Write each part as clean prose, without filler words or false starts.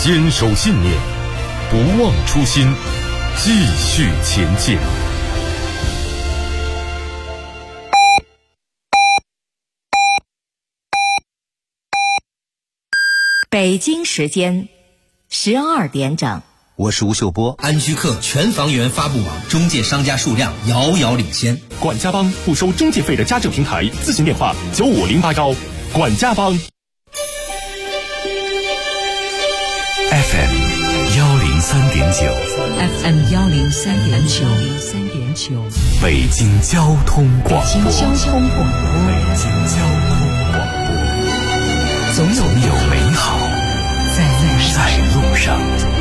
坚守信念，不忘初心，继续前进。 北京时间12点整。 我是吴秀波。 安居客全房源发布网中介商家数量遥遥领先。 管家帮不收中介费的家政平台，咨询电话95081。管家帮。 FM 103.9 FM 103.9 北京交通广播。 北京交通广播，总有美好在路上。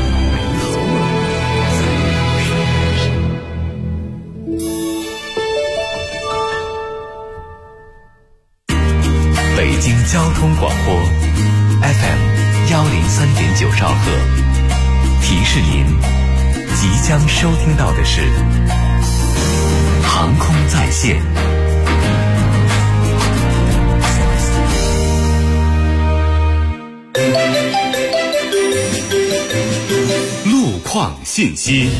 北京交通广播 FM 103.9兆赫，提示您即将收听到的是航空在线。 路况信息。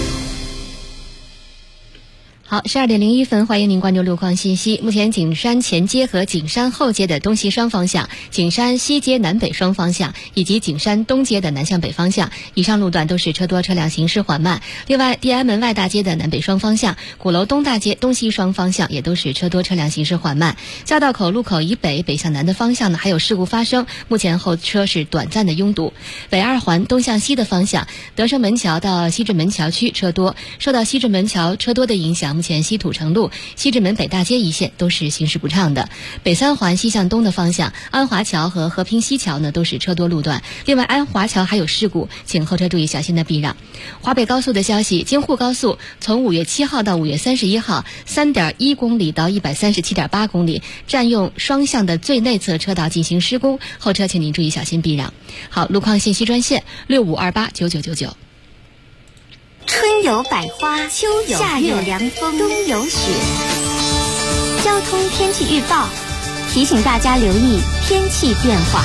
好，12点01分，欢迎您关注路况信息。目前景山前街和景山后街的东西双方向，景山西街南北双方向，以及景山东街的南向北方向，以上路段都是车多，车辆行驶缓慢。另外，地安门外大街的南北双方向，鼓楼东大街东西双方向也都是车多，车辆行驶缓慢。交道口路口以北北向南的方向呢，还有事故发生，目前后车是短暂的拥堵。北二环东向西的方向，德胜门桥到西直门桥区车多，受到西直门桥车多的影响，目前西土城路、西直门北大街一线都是行驶不畅的。北三环西向东的方向，安华桥和和平西桥呢都是车多路段。另外，安华桥还有事故，请后车注意小心的避让。华北高速的消息，京沪高速从5月7号到5月31号，3.1公里到137.8公里，占用双向的最内侧车道进行施工，后车请您注意小心避让。好，路况信息专线65289999。 春有百花，秋有夏有凉风，冬有雪。交通天气预报提醒大家留意天气变化。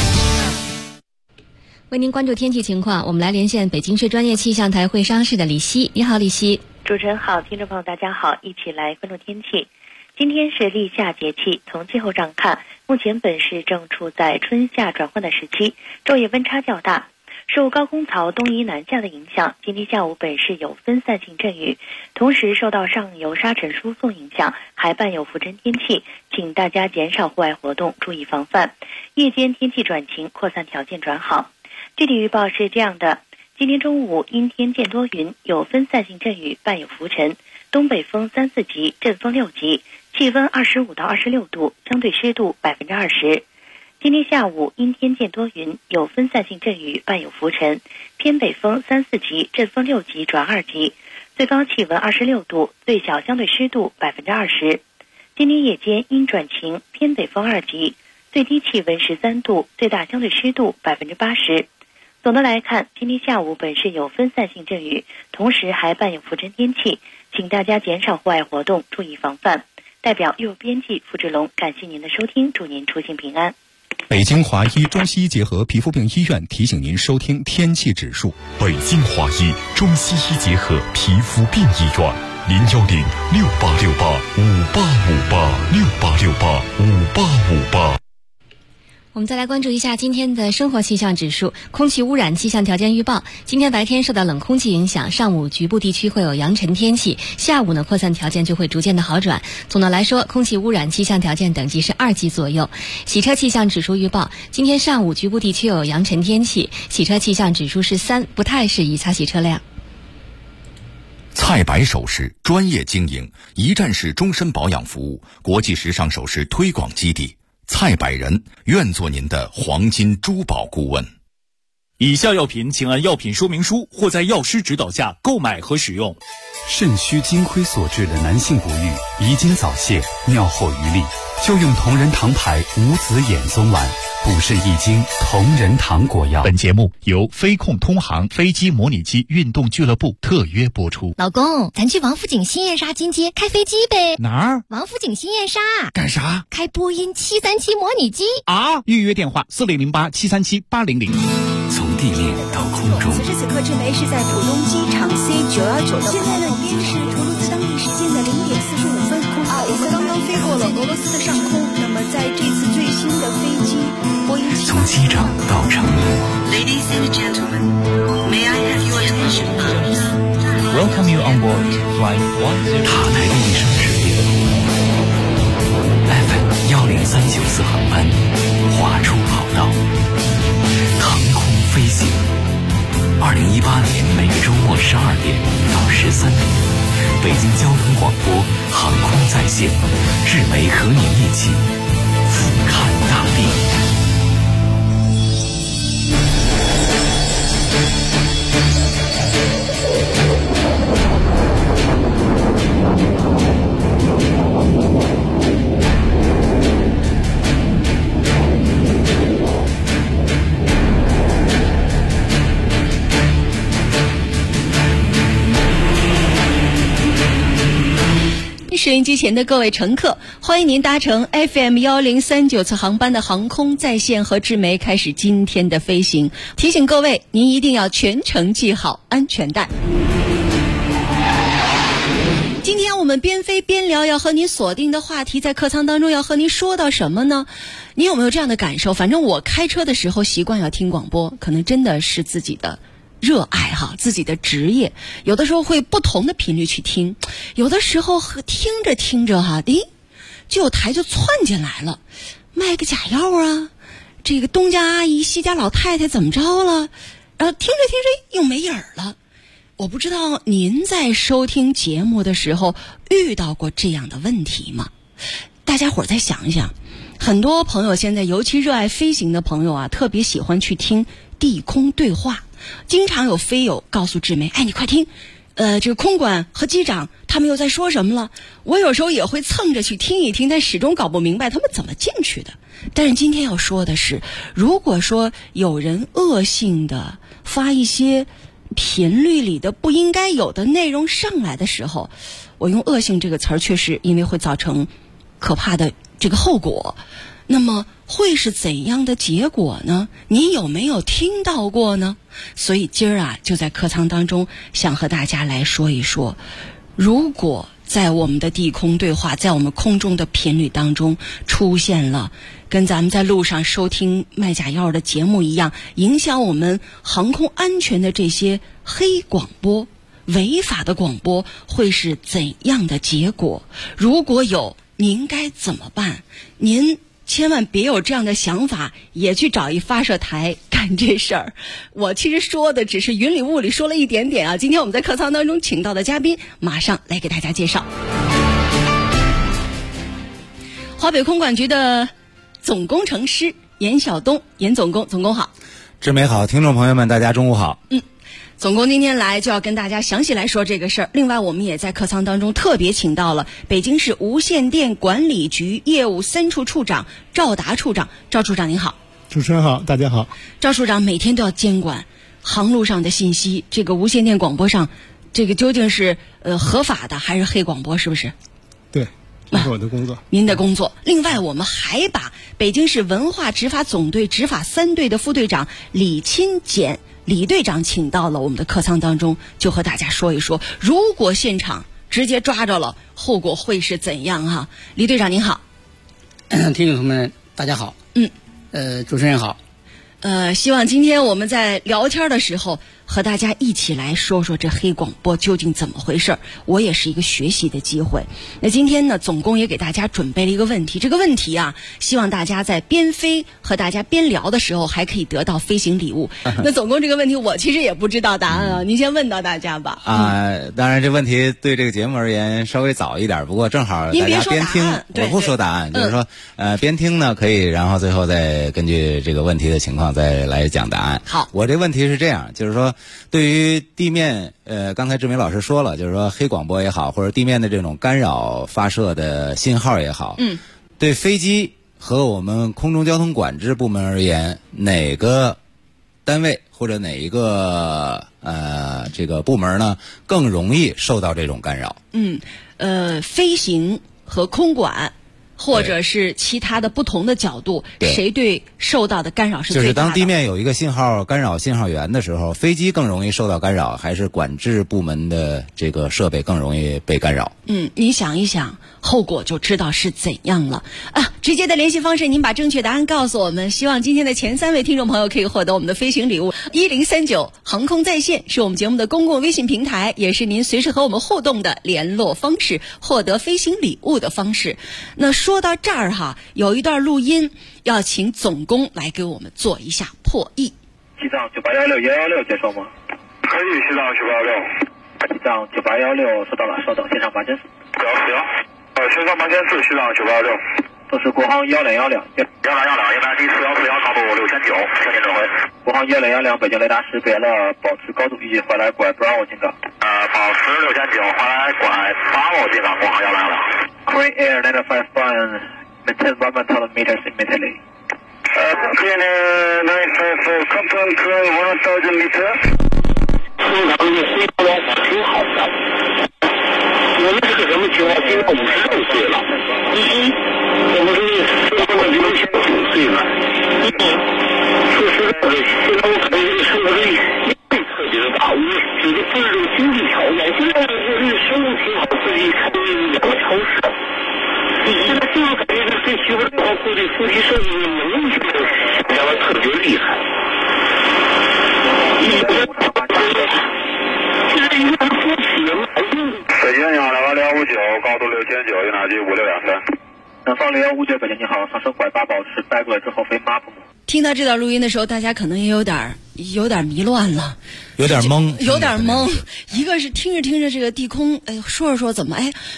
为您关注天气情况，我们来连线北京市专业气象台会商室的李希。你好，李希。 主持人好，听众朋友大家好，一起来关注天气。今天是立夏节气，从气候上看，目前本市正处在春夏转换的时期，昼夜温差较大。受高空槽东移南下的影响，今天下午本市有分散性阵雨，同时受到上游沙尘输送影响，还伴有浮尘天气，请大家减少户外活动，注意防范。夜间天气转晴，扩散条件转好。具体预报是这样的：今天中午阴天见多云，有分散性阵雨，伴有浮尘，东北风3、4级，阵风6级，气温25到26度，相对湿度20%。今天下午阴天见多云，有分散性阵雨，伴有浮尘，偏北风3、4级，阵风6级转2级，最高气温26度，最小相对湿度20%。今天夜间阴转晴，偏北风2级，最低气温13度，最大相对湿度80%。总的来看，今天下午本市有分散性阵雨，同时还伴有浮尘天气，请大家减少户外活动，注意防范。代表幼编辑付志龙，感谢您的收听，祝您出行平安。 北京华医中西医结合皮肤病医院提醒您收听天气指数。 北京华医中西医结合皮肤病医院，0868585858，68585858。 我们再来关注一下今天的生活气象指数。空气污染气象条件预报，今天白天受到冷空气影响，上午局部地区会有扬尘天气，下午呢扩散条件就会逐渐的好转。总的来说，空气污染气象条件等级是2级左右。洗车气象指数预报，今天上午局部地区有扬尘天气，洗车气象指数是3，不太适宜擦洗车辆。 蔡白首饰专业经营，一站式终身保养服务，国际时尚首饰推广基地。蔡百人愿做您的黄金珠宝顾问。 以下药品请按药品说明书或在药师指导下购买和使用。 肾虚金亏所致的男性不育、遗精早泄、尿后余力，就用同仁堂牌无籽眼松丸，补肾益精，同仁堂果药。 本节目由飞控通航飞机模拟机运动俱乐部特约播出。 老公，咱去王府井新燕莎金街开飞机呗？ 哪儿？ 王府井新燕莎。 干啥？ 开波音737模拟机啊！预约电话4008737800。 从地面到空中。 此时此刻，志梅是在浦东机场 C919的。现在呢，已经是图卢兹当地时间的0点45分。我们刚刚飞过了俄罗斯的上空。那么在这次最新的飞机波音7， 从机长到乘务。 Ladies and gentlemen, may I have your attention, please? Welcome you on board Flight 10. 塔台的一声指令 FM1034航班划出跑道，腾空飞行。2018年每个周末12点到13点，北京交通广播航空在线，志梅和您一起俯瞰大地。 收音机前的各位乘客，欢迎您搭乘 FM1039次航班的航空在线和志梅开始今天的飞行。提醒各位，您一定要全程系好安全带。今天我们边飞边聊，要和您锁定的话题，在客舱当中要和您说到什么呢？你有没有这样的感受？反正我开车的时候习惯要听广播，可能真的是自己的热爱哈，自己的职业，有的时候会不同的频率去听，有的时候听着听着哈，就有台就窜进来了，卖个假药啊，这个东家阿姨西家老太太怎么着了，然后听着听着又没影儿了。我不知道您在收听节目的时候遇到过这样的问题吗？大家伙儿再想一想，很多朋友现在尤其热爱飞行的朋友啊，特别喜欢去听地空对话。经常有飞友告诉志梅，你快听，这个空管和机长他们又在说什么了。我有时候也会蹭着去听一听，但始终搞不明白他们怎么进去的。但是今天要说的是，如果说有人恶性的发一些频率里的不应该有的内容上来的时候，我用恶性这个词儿，确实因为会造成可怕的这个后果。那么会是怎样的结果呢？您有没有听到过呢？所以今儿啊，就在客舱当中想和大家来说一说，如果在我们的地空对话，在我们空中的频率当中出现了跟咱们在路上收听卖假药的节目一样，影响我们航空安全的这些黑广播、违法的广播，会是怎样的结果？如果有，您该怎么办？您千万别有这样的想法，也去找一发射台干这事儿。我其实说的只是云里雾里说了一点点啊。今天我们在客舱当中请到的嘉宾，马上来给大家介绍。华北空管局的总工程师严晓东，严总工，总工好。 志梅好，听众朋友们大家中午好。 总工今天来就要跟大家详细来说这个事儿。另外我们也在客舱当中特别请到了北京市无线电管理局业务3处处长赵达处长。赵处长您好。 主持人好，大家好。 赵处长每天都要监管航路上的信息，这个无线电广播上这个究竟是合法的还是黑广播，是不是？ 对，这是我的工作。 您的工作。另外我们还把北京市文化执法总队执法3队的副队长李钦简李队长请到了我们的客舱当中，就和大家说一说，如果现场直接抓着了，后果会是怎样哈？李队长您好。 听众朋友们大家好。主持人好。 希望今天我们在聊天的时候和大家一起来说说这黑广播究竟怎么回事，我也是一个学习的机会。那今天呢，总工也给大家准备了一个问题，这个问题啊，希望大家在边飞和大家边聊的时候还可以得到飞行礼物。那总工这个问题我其实也不知道答案啊，您先问到大家吧。 当然这问题对这个节目而言稍微早一点，不过正好大家边听，我不说答案，就是说边听呢可以，然后最后再根据这个问题的情况再来讲答案。 好， 我这问题是这样，就是说对于地面刚才志梅老师说了，就是说黑广播也好，或者地面的这种干扰发射的信号也好，对飞机和我们空中交通管制部门而言，哪个单位或者哪一个这个部门呢更容易受到这种干扰？ 飞行和空管或者是其他的不同的角度，谁对受到的干扰是最大的？ 就是当地面有一个信号干扰信号源的时候，飞机更容易受到干扰，还是管制部门的这个设备更容易被干扰？ 你想一想，后果就知道是怎样了啊！直接的联系方式，您把正确答案告诉我们。希望今天的前3位听众朋友可以获得我们的飞行礼物。1039航空在线是我们节目的公共微信平台，也是您随时和我们互动的联络方式，获得飞行礼物的方式。那说到这儿哈，有一段录音要请总工来给我们做一下破译。 机长9816116接收吗？可以，机长98116。机长9816收到了，稍等，线上8监4。行，线上8监4，机长98116。这是国航101111，101111，应答第4141，高度6000九，向您指挥。国航101111，北京雷达识别了，保持高度，预计回来拐Bravo进港。保持6000九，回来拐Bravo进港，国航101111。Korean Air 955, maintain 1,000 meters immediately. Korean Air 954, confirm climb 1,000 meters. 通常这个飞行员挺好的，我们是个什么情况？今年56岁了。我们是结婚的比我小9岁了。说实在的，现在我可能这个生活的压力特别的大，我觉得不是这个经济条件，现在就是生活挺好，自己开2个超市。现在就感觉对媳妇儿包括对夫妻生活的能力这个想象的特别厉害。北京你好，28259，高度6009，应答机5623。南方0159，北京你好，上升拐8，保持带过来之后飞MAP。 听到这段录音的时候，大家可能也有点迷乱了， 有点懵。 一个是听着这个地空，说着说怎么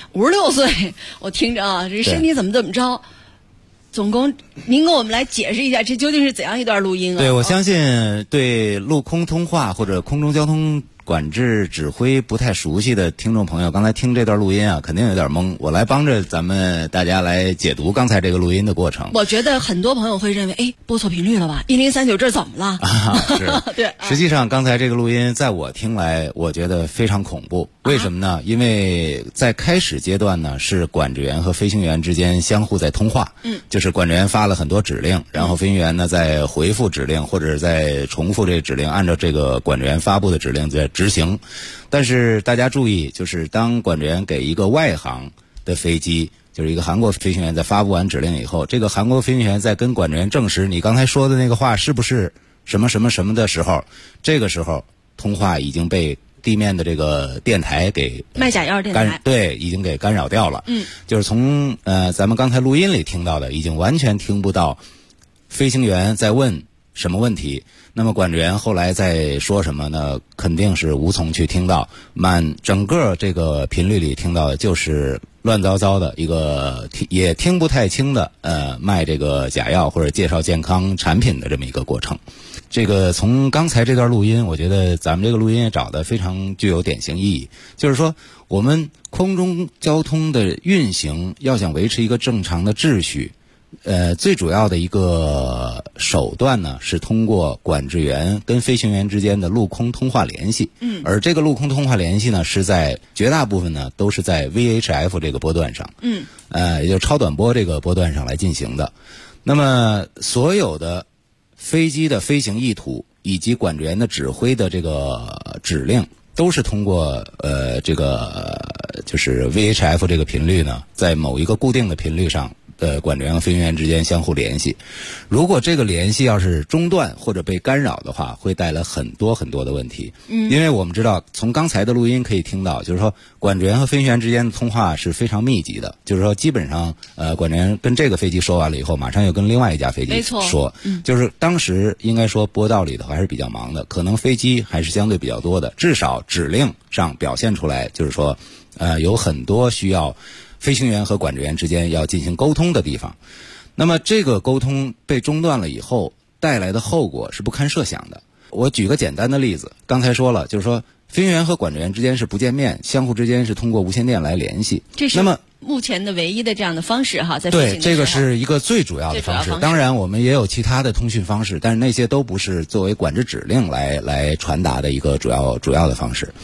56岁，我听着啊，这身体怎么着。总工，您给我们来解释一下，这究竟是怎样一段录音啊？ 对，我相信对陆空通话或者空中交通管制指挥不太熟悉的听众朋友，刚才听这段录音啊，肯定有点懵。我来帮着咱们大家来解读刚才这个录音的过程。 我觉得很多朋友会认为，播错频率了吧？1039这怎么了？ 是， 对。 实际上，刚才这个录音在我听来，我觉得非常恐怖。为什么呢？因为在开始阶段呢，是管制员和飞行员之间相互在通话。就是管制员发了很多指令，然后飞行员呢在回复指令或者在重复这个指令，按照这个管制员发布的指令在执行。但是大家注意，就是当管制员给一个外航的飞机，就是一个韩国飞行员在发布完指令以后，这个韩国飞行员在跟管制员证实你刚才说的那个话是不是什么什么什么的时候，这个时候通话已经被地面的这个电台给卖假药电台， 对，已经给干扰掉了。就是从咱们刚才录音里听到的，已经完全听不到飞行员在问什么问题。那么管制员后来在说什么呢？肯定是无从去听到，整个这个频率里听到的就是乱糟糟的一个也听不太清的卖这个假药或者介绍健康产品的这么一个过程。这个从刚才这段录音，我觉得咱们这个录音也找得非常具有典型意义，就是说我们空中交通的运行要想维持一个正常的秩序，最主要的一个手段呢，是通过管制员跟飞行员之间的陆空通话联系。而这个陆空通话联系呢，是在绝大部分呢都是在 VHF 这个波段上，也就是超短波这个波段上来进行的。那么所有的飞机的飞行意图以及管制员的指挥的这个指令，都是通过这个就是 VHF 这个频率呢，在某一个固定的频率上。管制员和飞行员之间相互联系，如果这个联系要是中断或者被干扰的话，会带来很多很多的问题。因为我们知道，从刚才的录音可以听到，就是说管制员和飞行员之间的通话是非常密集的，就是说基本上管制员跟这个飞机说完了以后，马上又跟另外一架飞机说，就是当时应该说波道里头还是比较忙的，可能飞机还是相对比较多的，至少指令上表现出来，就是说有很多需要飞行员和管制员之间要进行沟通的地方。那么这个沟通被中断了以后，带来的后果是不堪设想的。我举个简单的例子，刚才说了，就是说飞行员和管制员之间是不见面，相互之间是通过无线电来联系。 这是目前的唯一的这样的方式哈，在飞行的时候。 对，这个是一个最主要的方式。当然我们也有其他的通讯方式，但是那些都不是作为管制指令来传达的一个主要的方式。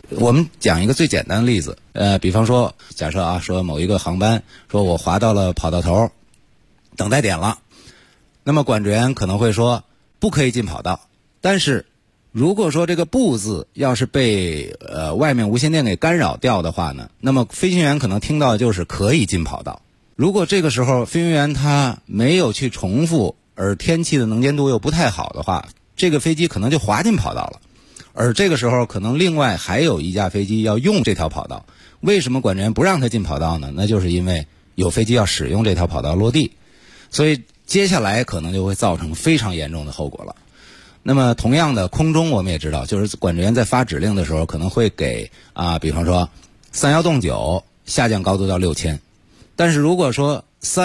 我们讲一个最简单的例子，比方说，假设啊，说某一个航班，说我滑到了跑道头，等待点了，那么管制员可能会说不可以进跑道，但是如果说这个不字要是被外面无线电给干扰掉的话呢，那么飞行员可能听到的就是可以进跑道。如果这个时候飞行员他没有去重复，而天气的能见度又不太好的话，这个飞机可能就滑进跑道了。而这个时候可能另外还有一架飞机要用这条跑道，为什么管制员不让他进跑道呢？那就是因为有飞机要使用这条跑道落地，所以接下来可能就会造成非常严重的后果了。那么同样的，空中我们也知道，就是管制员在发指令的时候可能会给比方说31动9下降高度到6000，但是如果说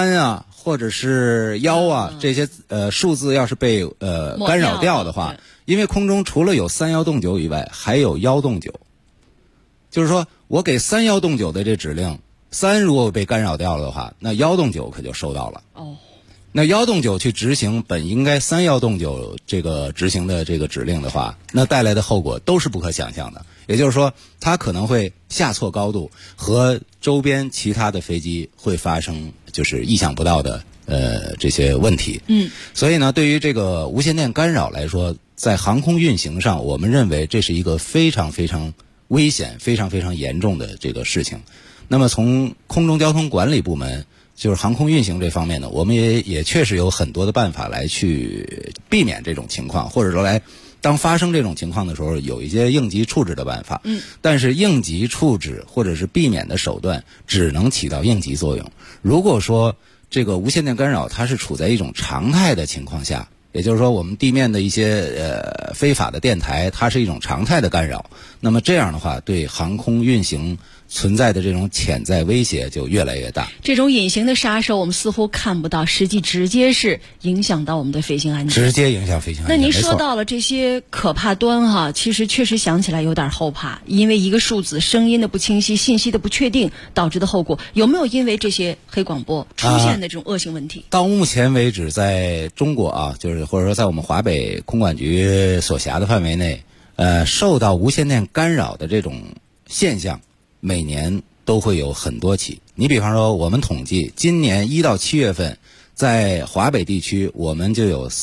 3或者是1这些数字要是被干扰掉的话，因为空中除了有31动9以外，还有1动9，就是说我给31动9的这指令，3如果被干扰掉了的话，那1动9可就收到了。那1动9去执行本应该31动9这个执行的这个指令的话，那带来的后果都是不可想象的。也就是说，它可能会下错高度，和周边其他的飞机会发生就是意想不到的这些问题。所以呢，对于这个无线电干扰来说，在航空运行上，我们认为这是一个非常非常危险、非常非常严重的这个事情。那么从空中交通管理部门，就是航空运行这方面呢，我们也确实有很多的办法来去避免这种情况，或者说来当发生这种情况的时候，有一些应急处置的办法。但是应急处置或者是避免的手段只能起到应急作用。如果说这个无线电干扰它是处在一种常态的情况下，也就是说我们地面的一些非法的电台它是一种常态的干扰，那么这样的话对航空运行存在的这种潜在威胁就越来越大。 这种隐形的杀手我们似乎看不到，实际直接是影响到我们的飞行安全， 直接影响飞行安全。 那您说到了这些可怕端其实确实想起来有点后怕，因为一个数字声音的不清晰，信息的不确定导致的后果，有没有因为这些黑广播出现的这种恶性问题？ 到目前为止，在中国就是或者说在我们华北空管局所辖的范围内，受到无线电干扰的这种现象每年都会有很多起。你比方说我们统计今年1到7月份在华北地区我们就有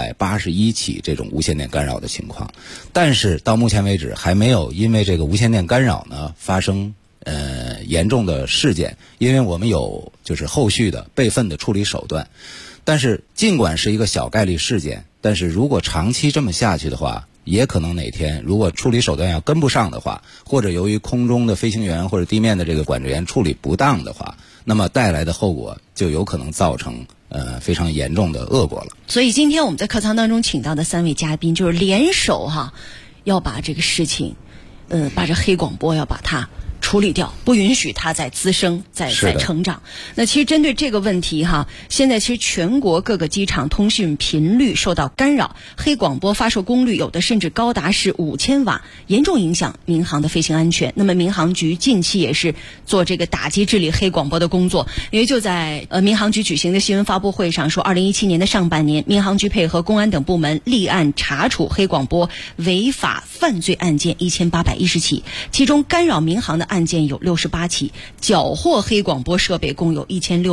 481起这种无线电干扰的情况，但是到目前为止还没有因为这个无线电干扰呢发生严重的事件，因为我们有就是后续的备份的处理手段。但是尽管是一个小概率事件，但是如果长期这么下去的话，也可能哪天如果处理手段要跟不上的话，或者由于空中的飞行员或者地面的这个管制员处理不当的话，那么带来的后果就有可能造成非常严重的恶果了。 所以今天我们在课堂当中请到的3位嘉宾就是联手要把这个事情把这黑广播要把它处理掉，不允许它再滋生、再成长。那其实针对这个问题现在其实全国各个机场通讯频率受到干扰，黑广播发射功率有的甚至高达是5000瓦，严重影响民航的飞行安全。那么民航局近期也是做这个打击治理黑广播的工作，因为就在民航局举行的新闻发布会上说，2017年的上半年，民航局配合公安等部门立案查处黑广播违法犯罪案件1810起，其中干扰民航的案件有68起，缴获黑广播设备共有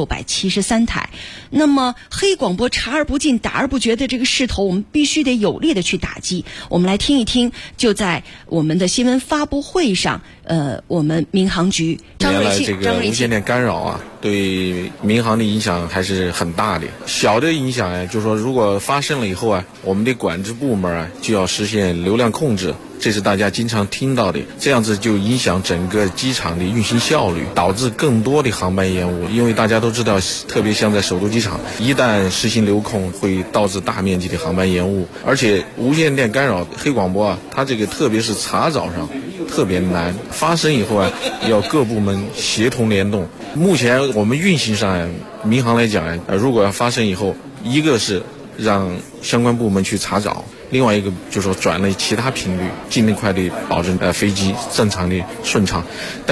1673台。那么黑广播查而不尽、打而不绝的这个势头，我们必须得有力的去打击。我们来听一听，就在我们的新闻发布会上，我们民航局张瑞庆， 这个无线电干扰对民航的影响还是很大的。小的影响就是说如果发生了以后我们的管制部门就要实现流量控制，这是大家经常听到的，这样子就影响整个机场的运行效率，导致更多的航班延误。因为大家都知道，特别像在首都机场，一旦实行流控会导致大面积的航班延误。而且无线电干扰黑广播它这个特别是查找上特别难，发生以后要各部门协同联动。目前我们运行上民航来讲如果要发生以后，一个是让相关部门去查找，另外一个就是说转了其他频率，尽快的保证飞机正常的顺畅。但是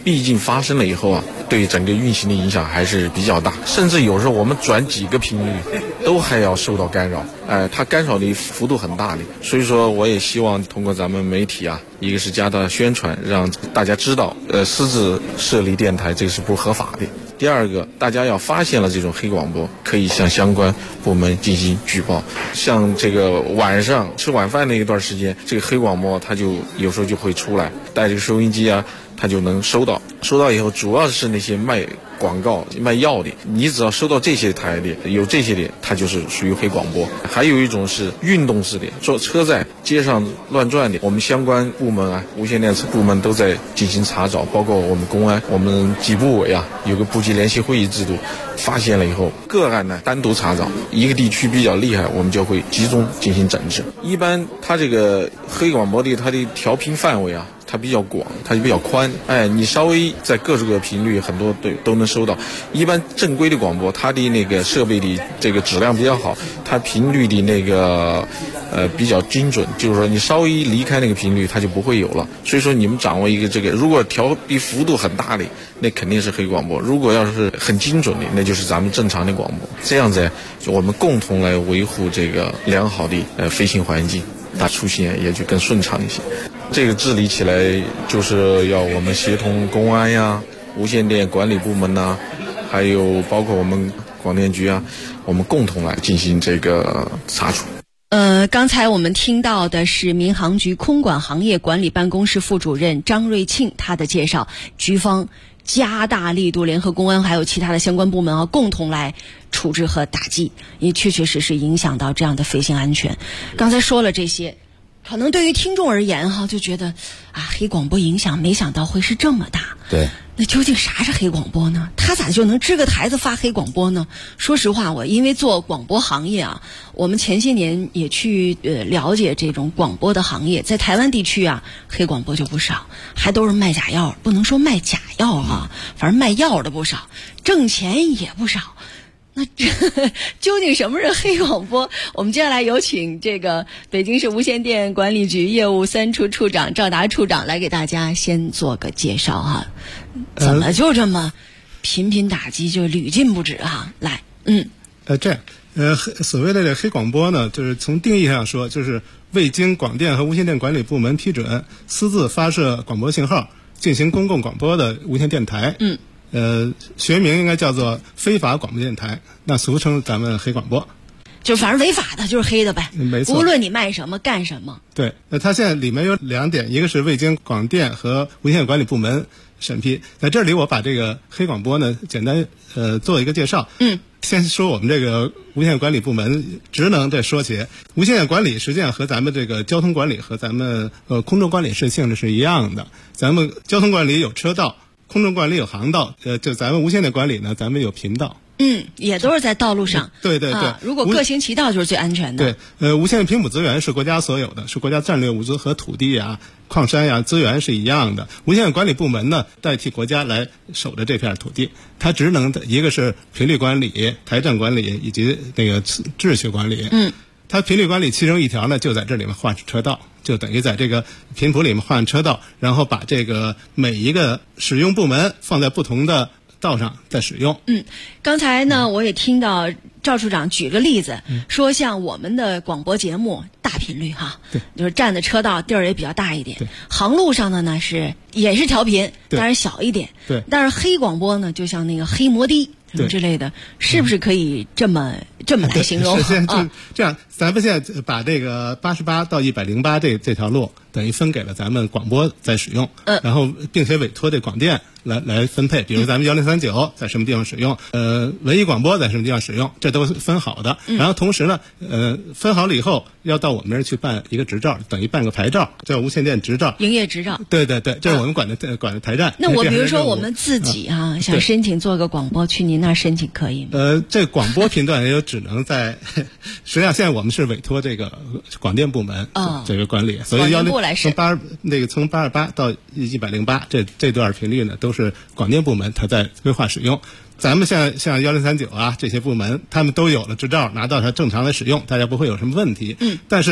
毕竟发生了以后啊，对整个运行的影响还是比较大，甚至有时候我们转几个频率都还要受到干扰，它干扰的幅度很大的。所以说我也希望通过咱们媒体啊，一个是加大宣传，让大家知道私自设立电台这个是不合法的。第二个，大家要发现了这种黑广播，可以向相关部门进行举报。像这个晚上吃晚饭那一段时间，这个黑广播它就有时候就会出来，带这个收音机啊，它就能收到以后，主要是那些卖广告卖药的，你只要收到这些台的，有这些的，它就是属于黑广播。还有一种是运动式的，坐车在街上乱转的，我们相关部门啊，无线电部门都在进行查找，包括我们公安，我们几部委啊，有个部级联席会议制度，发现了以后，个案呢单独查找，一个地区比较厉害，我们就会集中进行整治。一般它这个黑广播的它的调频范围啊，它比较广，它就比较宽，你稍微在各个频率很多都能收到。一般正规的广播，它的那个设备的这个质量比较好，它频率的那个比较精准，就是说你稍微离开那个频率，它就不会有了。所以说你们掌握一个这个，如果调的幅度很大的，那肯定是黑广播；如果要是很精准的，那就是咱们正常的广播。这样子，就我们共同来维护这个良好的飞行环境，它出行也就更顺畅一些。这个治理起来就是要我们协同公安呀、无线电管理部门呐，还有包括我们广电局啊，我们共同来进行这个查处。 刚才我们听到的是民航局空管行业管理办公室副主任张瑞庆他的介绍，局方加大力度，联合公安还有其他的相关部门啊，共同来处置和打击，也确确实实影响到这样的飞行安全。刚才说了这些，可能对于听众而言哈，就觉得啊，黑广播影响没想到会是这么大。 对， 那究竟啥是黑广播呢？他咋就能支个台子发黑广播呢？说实话，我因为做广播行业啊，我们前些年也去了解这种广播的行业，在台湾地区啊，黑广播就不少，还都是卖假药，不能说卖假药啊，反正卖药的不少，挣钱也不少。那究竟什么是黑广播？我们接下来有请这个北京市无线电管理局业务3处处长赵达处长来给大家先做个介绍哈。怎么就这么频频打击，就屡禁不止哈？来， 这样，所谓的这黑广播呢，就是从定义上说，就是未经广电和无线电管理部门批准，私自发射广播信号进行公共广播的无线电台。学名应该叫做非法广播电台，那俗称咱们黑广播。 就反正违法的就是黑的呗， 没错。 无论你卖什么干什么。 对，那它现在里面有2点，一个是未经广电和无线电管理部门审批。在这里我把这个黑广播呢简单做一个介绍。先说我们这个无线电管理部门职能再说起。无线电管理实际上和咱们这个交通管理和咱们空中管理是性质是一样的。咱们交通管理有车道，空中管理有航道，就咱们无线电管理呢，咱们有频道。 也都是在道路上。 对对对， 如果各行其道就是最安全的。 对，无线频谱资源是国家所有的，是国家战略物资和土地啊、矿山呀、资源是一样的。无线电管理部门呢，代替国家来守着这片土地，它职能一个是频率管理、台站管理以及那个秩序管理。它频率管理其中一条呢，就在这里面划车道，就等于在这个频谱里面划车道，然后把这个每一个使用部门放在不同的道上再使用。 刚才呢我也听到赵处长举个例子，说像我们的广播节目大频率哈，就是占的车道地儿也比较大一点，航路上的呢也是调频，当然小一点。但是黑广播呢，就像那个黑摩的什么之类的，是不是可以这么来形容？ 这样，咱们现在把这个88到108这条路等于分给了咱们广播在使用，然后并且委托这广电来分配，比如咱们1039在什么地方使用，文艺广播在什么地方使用，这都是分好的。然后同时呢，分好了以后要到我们这儿去办一个执照，等于办个牌照，叫无线电执照、 营业执照。对， 这是我们管的台站。 那我比如说我们自己想申请做个广播，去您那儿申请可以吗？ 这广播频段也有只能在，实际上现在我们是委托这个广电部门这个管理，所以从828到108这段频率呢，都是广电部门它在规划使用。咱们像1039啊这些部门，他们都有了执照，拿到它正常的使用，大家不会有什么问题。但是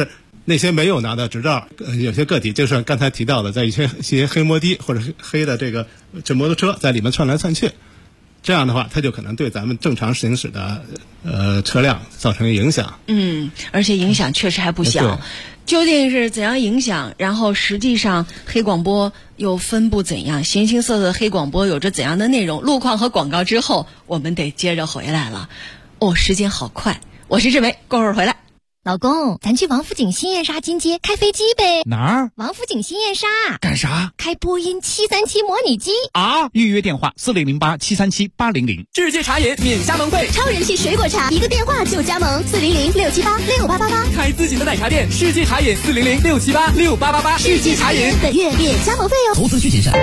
那些没有拿到执照，有些个体就是刚才提到的，在一些黑摩的或者黑的这摩托车在里面窜来窜去，这样的话，它就可能对咱们正常行驶的车辆造成影响。 而且影响确实还不小。究竟是怎样影响？然后实际上黑广播又分布怎样？形形色色的黑广播有着怎样的内容？路况和广告之后，我们得接着回来了。时间好快，我是志梅，过会儿回来。 老公，咱去王府井新燕莎金街开飞机呗？ 哪儿？ 王府井新燕莎。 干啥？ 开波音737模拟机啊！预约电话4008-737-800。 世界茶饮免加盟费， 超人气水果茶，一个电话就加盟，400-678-6888。 开自己的奶茶店，世界茶饮400-678-6888。 世界茶饮本月免加盟费哦。 投资需谨慎。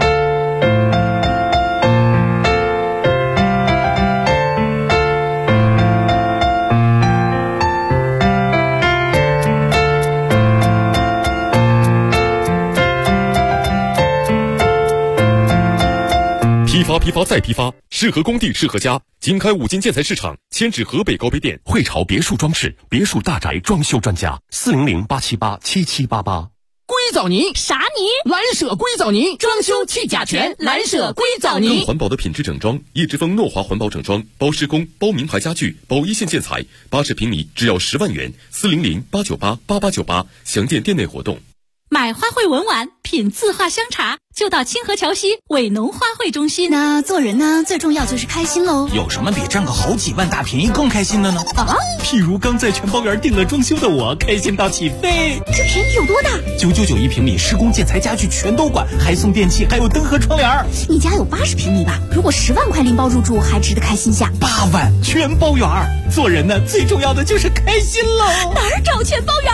批发再批发，适合工地适合家。经开5金建材市场，迁至河北高碑店。 汇潮别墅装饰，别墅大宅装修专家，400-878-7788。 硅藻泥啥泥？ 蓝舍硅藻泥，装修去甲醛，蓝舍硅藻泥。 更环保的品质整装，叶之峰诺华环保整装，包施工，包名牌家具，包一线建材，80平米只要10万元，400-898-8898。详见店内活动。 买花卉文玩，品字画香茶，就到清河桥西伟农花卉中心。 那做人呢，最重要就是开心喽。 有什么比占个好几万大便宜更开心的呢？譬如刚在全包园订了装修的我，开心到起飞。 这便宜有多大 ？999平米，施工建材家具全都管，还送电器，还有灯和窗帘。 你家有80平米吧？如果10万块拎包入住，还值得开心下。 8万全包园，做人呢，最重要的就是开心喽。 哪儿找全包园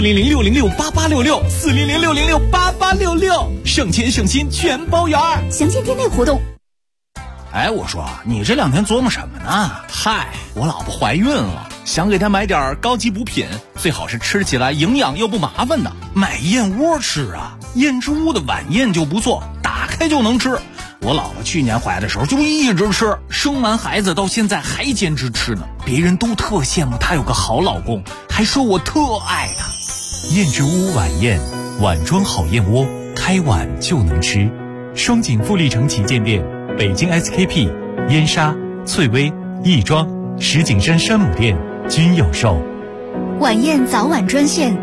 ？400-606-8866，400-606-8866，省钱省心全包园。 详见店内活动。 哎，我说你这2天琢磨什么呢？嗨，我老婆怀孕了，想给她买点高级补品，最好是吃起来营养又不麻烦的。买燕窝吃啊，燕之屋的晚宴就不错，打开就能吃。我老婆去年怀的时候就一直吃，生完孩子到现在还坚持吃呢。别人都特羡慕她有个好老公，还说我特爱她。 燕之屋晚宴，碗装好燕窝，开碗就能吃。双井富力城旗舰店、北京 SKP、燕莎、翠微、亦庄、石景山山姆店均有售。 晚宴早晚专线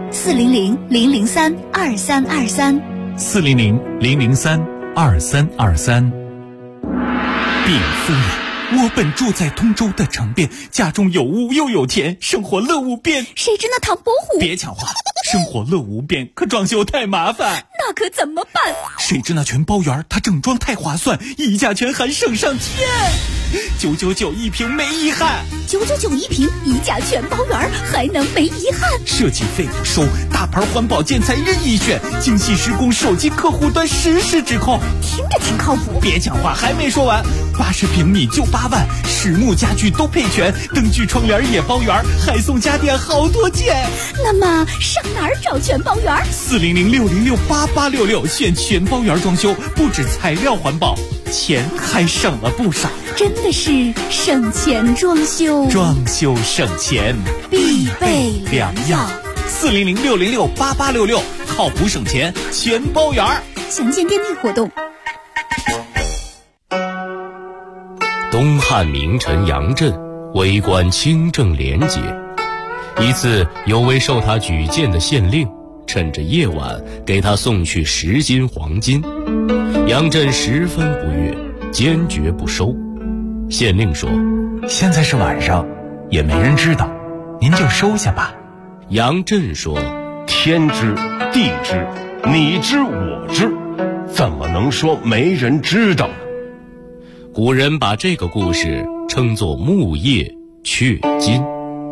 400-003-2323。 400-003-2323。禀夫人，我本住在通州的城边，家中有屋又有田，生活乐无边。 谁知那唐伯虎？ 别抢话，生活乐无边，可装修太麻烦。 那可怎么办？ 谁知那全包园，它整装太划算，溢价全含省上天，999一平没遗憾。 999一平，溢价全包园，还能没遗憾？ 设计费不收，大牌环保建材任意选，精细施工，手机客户端实时指控。 听着挺靠谱。 别抢话，还没说完，80平米就8万，实木家具都配全，灯具窗帘也包圆，还送家电好多件。 那么上哪儿找全包园 ？400-606-8866，选全包园装修，不止材料环保，钱还省了不少。 真的是省钱装修， 装修省钱必备良药。 400-606-8866，靠谱省钱全包园。 详见店内活动。 东汉名臣杨震为官清正廉洁，一次有位受他举荐的县令趁着夜晚给他送去10斤黄金，杨震十分不悦，坚决不收。县令说：现在是晚上，也没人知道，您就收下吧。杨震说： 天知地知，你知我知，怎么能说没人知道呢？ 古人把这个故事称作木叶雀金。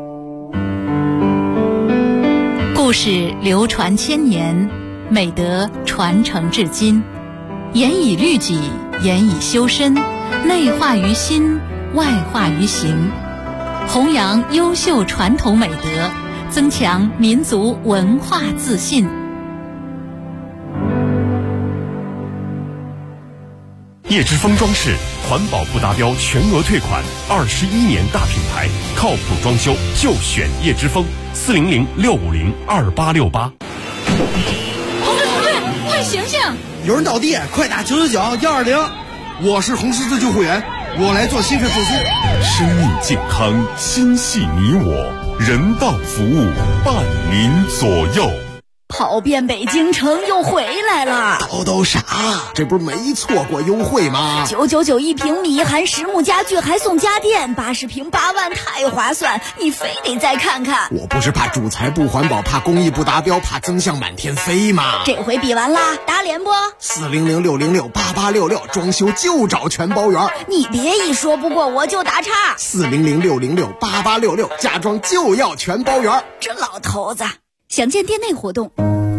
故事流传千年，美德传承至今，严以律己，严以修身，内化于心，外化于行，弘扬优秀传统美德，增强民族文化自信。 叶之峰装饰，环保不达标全额退款，21年大品牌，靠谱装修就选叶之峰，400-650-2868。 红队同志，快醒醒！ 有人倒地，快打999-120。我是红十字救护员，我来做心肺复苏。 生命健康，心系你我，人道服务伴您左右。 跑遍北京城又回来了， 都傻，这不是没错过优惠吗 ？999一平米，含实木家具还送家电，80平8万，太划算！你非得再看看。 我不是怕主材不环保，怕工艺不达标，怕增项满天飞吗？ 这回比完啦，打脸不 ？400-606-8866，装修就找全包圆。 你别一说不过我就打岔。 400-606-8866，家装就要全包圆。 这老头子。详见店内活动。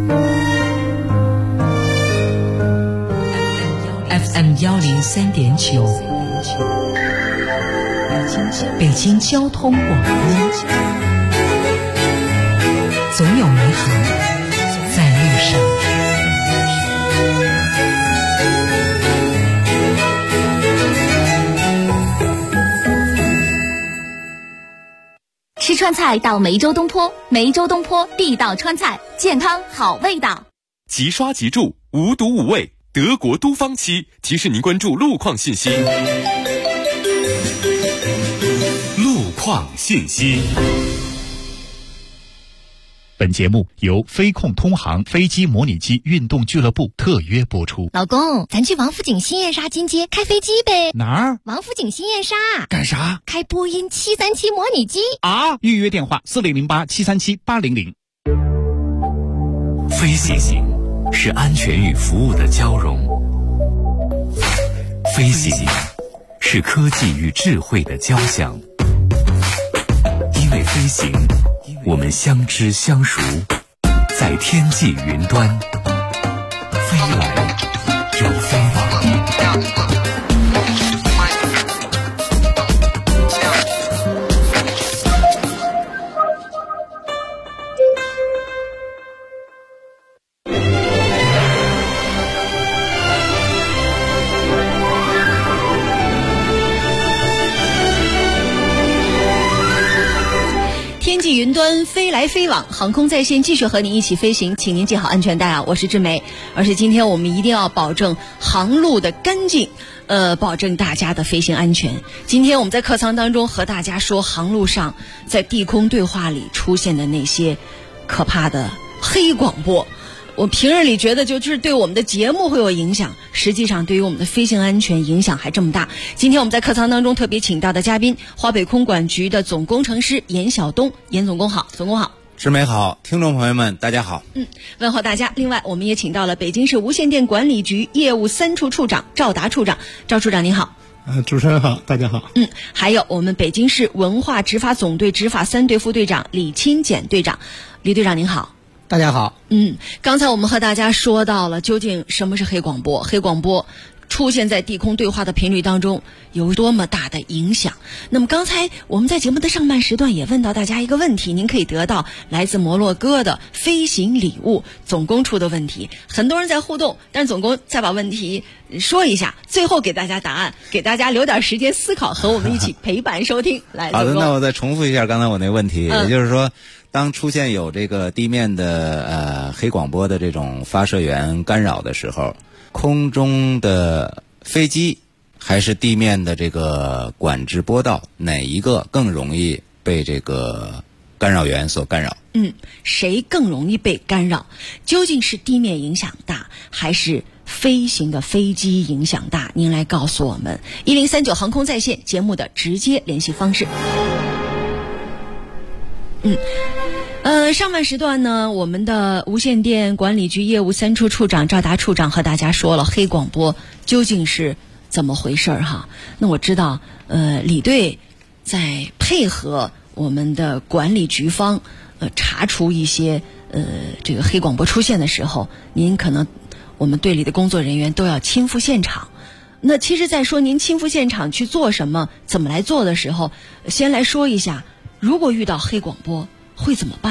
FM 103.9，北京交通广播，总有美好在路上。 吃川菜到梅州东坡，梅州东坡地道川菜，健康好味道。 即刷即住，无毒无味，德国都方漆提示您关注路况信息。路况信息。 本节目由飞控通航飞机模拟机运动俱乐部特约播出。 老公，咱去王府井新燕莎金街开飞机呗？ 哪儿？ 王府井新燕莎。 干啥？ 开波音737模拟机啊！预约电话400-737-800。 飞行是安全与服务的交融，飞行是科技与智慧的交响。因为飞行，我们相知相熟，在天际云端飞来又飞往。 天际云端飞来飞往，航空在线继续和您一起飞行，请您系好安全带啊！我是志梅，而且今天我们一定要保证航路的干净，保证大家的飞行安全。今天我们在客舱当中和大家说航路上在地空对话里出现的那些可怕的黑广播。我平日里觉得就是对我们的节目会有影响，实际上对于我们的飞行安全影响还这么大。今天我们在客舱当中特别请到的嘉宾，华北空管局的总工程师严晓东，严总工好。总工好。 志梅好，听众朋友们大家好。 问候大家。另外我们也请到了北京市无线电管理局业务3处处长赵达处长。赵处长您好。 主持人好，大家好。 还有我们北京市文化执法总队执法3队副队长李清简队长。李队长您好。 大家好。 刚才我们和大家说到了究竟什么是黑广播，黑广播出现在地空对话的频率当中有多么大的影响。那么刚才我们在节目的上半时段也问到大家一个问题，您可以得到来自摩洛哥的飞行礼物。总工出的问题，很多人在互动，但是总工再把问题说一下，最后给大家答案，给大家留点时间思考，和我们一起陪伴收听。来， 好的，那我再重复一下刚才我那问题，也就是说当出现有这个地面的黑广播的这种发射源干扰的时候，空中的飞机还是地面的这个管制波道，哪一个更容易被这个干扰源所干扰？ 谁更容易被干扰？究竟是地面影响大，还是飞行的飞机影响大？您来告诉我们。1039航空在线节目的直接联系方式。上半时段呢，我们的无线电管理局业务3处处长赵达处长和大家说了黑广播究竟是怎么回事哈。那我知道，李队在配合我们的管理局方，查处一些这个黑广播出现的时候，您可能我们队里的工作人员都要亲赴现场。那其实在说您亲赴现场去做什么，怎么来做的时候，先来说一下，如果遇到黑广播会怎么办？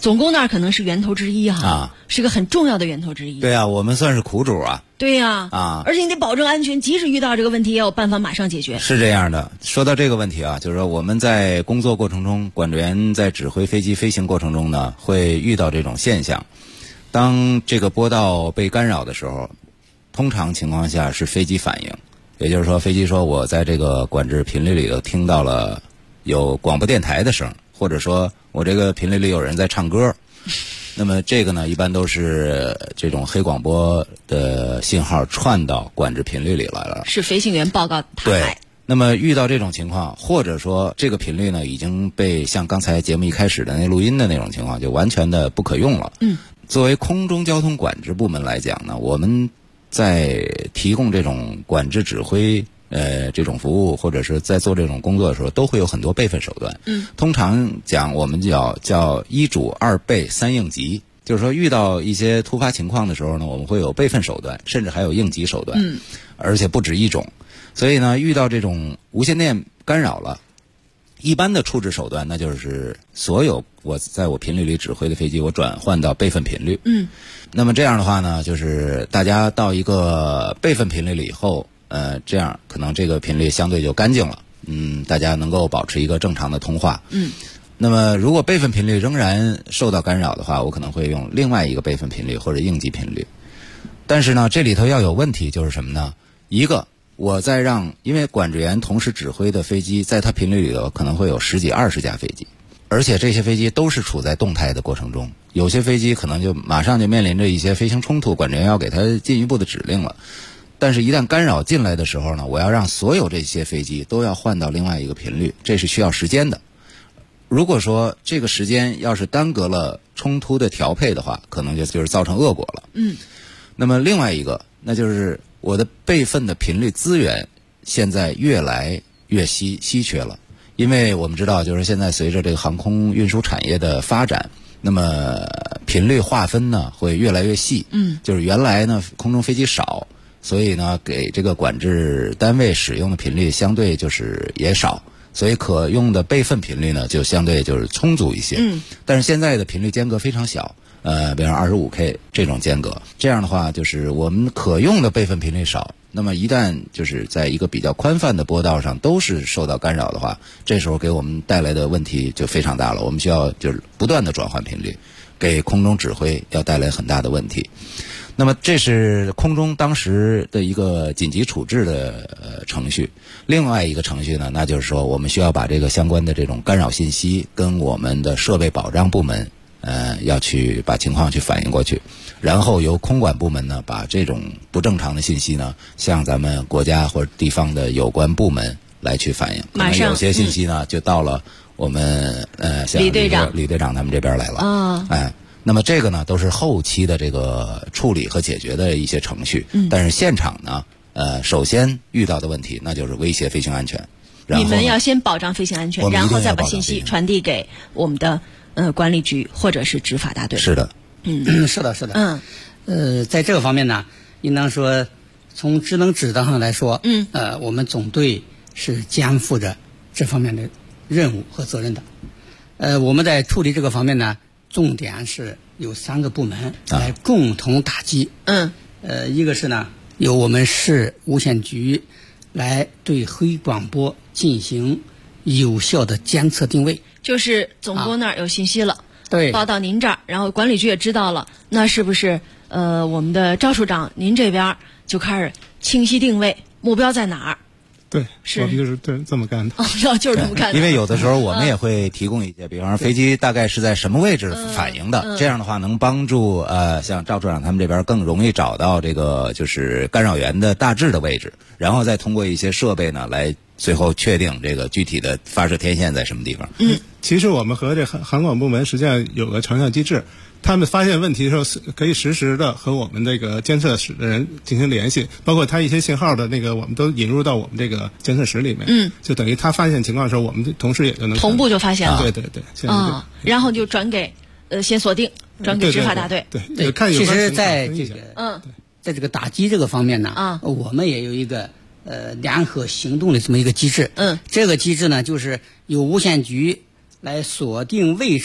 总工那儿可能是源头之一哈，是个很重要的源头之一。 对啊，我们算是苦主啊。 对呀，而且你得保证安全，即使遇到这个问题，也有办法马上解决。 是这样的，说到这个问题啊，就是说我们在工作过程中，管制员在指挥飞机飞行过程中呢，会遇到这种现象。当这个波道被干扰的时候，通常情况下是飞机反应，也就是说，飞机说我在这个管制频率里头听到了有广播电台的声，或者说我这个频率里有人在唱歌。那么这个呢，一般都是这种黑广播的信号串到管制频率里来了， 是飞行员报告他对。那么遇到这种情况，或者说这个频率呢已经被像刚才节目一开始的那录音的那种情况，就完全的不可用了。作为空中交通管制部门来讲呢，我们在提供这种管制指挥这种服务，或者是在做这种工作的时候，都会有很多备份手段。通常讲我们叫一主二备三应急，就是说遇到一些突发情况的时候呢，我们会有备份手段，甚至还有应急手段，而且不止一种。所以呢，遇到这种无线电干扰了，一般的处置手段那就是所有我在我频率里指挥的飞机，我转换到备份频率。那么这样的话呢，就是大家到一个备份频率了以后，这样可能这个频率相对就干净了，大家能够保持一个正常的通话。那么如果备份频率仍然受到干扰的话，我可能会用另外一个备份频率或者应急频率。但是呢，这里头要有问题，就是什么呢？一个，我在因为管制员同时指挥的飞机，在它频率里头可能会有10几20架飞机，而且这些飞机都是处在动态的过程中，有些飞机可能就马上就面临着一些飞行冲突，管制员要给它进一步的指令了。但是一旦干扰进来的时候呢，我要让所有这些飞机都要换到另外一个频率，这是需要时间的。如果说这个时间要是耽搁了冲突的调配的话，可能就是造成恶果了。那么另外一个，那就是我的备份的频率资源现在越来越稀缺了，因为我们知道，就是现在随着这个航空运输产业的发展，那么频率划分呢会越来越细。就是原来呢空中飞机少，所以呢给这个管制单位使用的频率相对就是也少，所以可用的备份频率呢就相对就是充足一些。但是现在的频率间隔非常小，比方 25K 这种间隔，这样的话就是我们可用的备份频率少，那么一旦就是在一个比较宽泛的波道上都是受到干扰的话，这时候给我们带来的问题就非常大了，我们需要就是不断的转换频率，给空中指挥要带来很大的问题。那么这是空中当时的一个紧急处置的程序。另外一个程序呢，那就是说我们需要把这个相关的这种干扰信息跟我们的设备保障部门要去把情况去反映过去，然后由空管部门呢把这种不正常的信息呢向咱们国家或者地方的有关部门来去反映。 马上有些信息呢就到了我们像李队长他们这边来了。那么这个呢都是后期的这个处理和解决的一些程序。但是现场呢首先遇到的问题那就是威胁飞行安全。 你们要先保障飞行安全，然后再把信息传递给我们的管理局或者是执法大队。 是的。 是的。在这个方面呢，应当说从职能职责上来说，我们总队是肩负着这方面的任务和责任的。我们在处理这个方面呢，重点是有3个部门来共同打击。一个是呢，由我们市无线局来对黑广播进行有效的监测定位。 就是总工那儿有信息了， 对， 报到您这儿，然后管理局也知道了，那是不是我们的赵处长您这边就开始清晰定位，目标在哪儿？ 对， 是我们就是这么干的。 就是这么干的。 因为有的时候我们也会提供一些，比方说飞机大概是在什么位置反应的，这样的话能帮助像赵处长他们这边更容易找到这个就是干扰源的大致的位置，然后再通过一些设备呢来最后确定这个具体的发射天线在什么地方。 其实我们和这航管部门实际上有个成像机制，他们发现问题的时候可以实时的和我们这个监测室的人进行联系，包括他一些信号的那个我们都引入到我们这个监测室里面。就等于他发现情况的时候，我们同事也就能同步就发现了。 对。 然后就转给先锁定，转给执法大队。 对，看有其实在这个打击这个方面呢，我们也有一个联合行动的这么一个机制。这个机制呢，就是由无线局来锁定位置，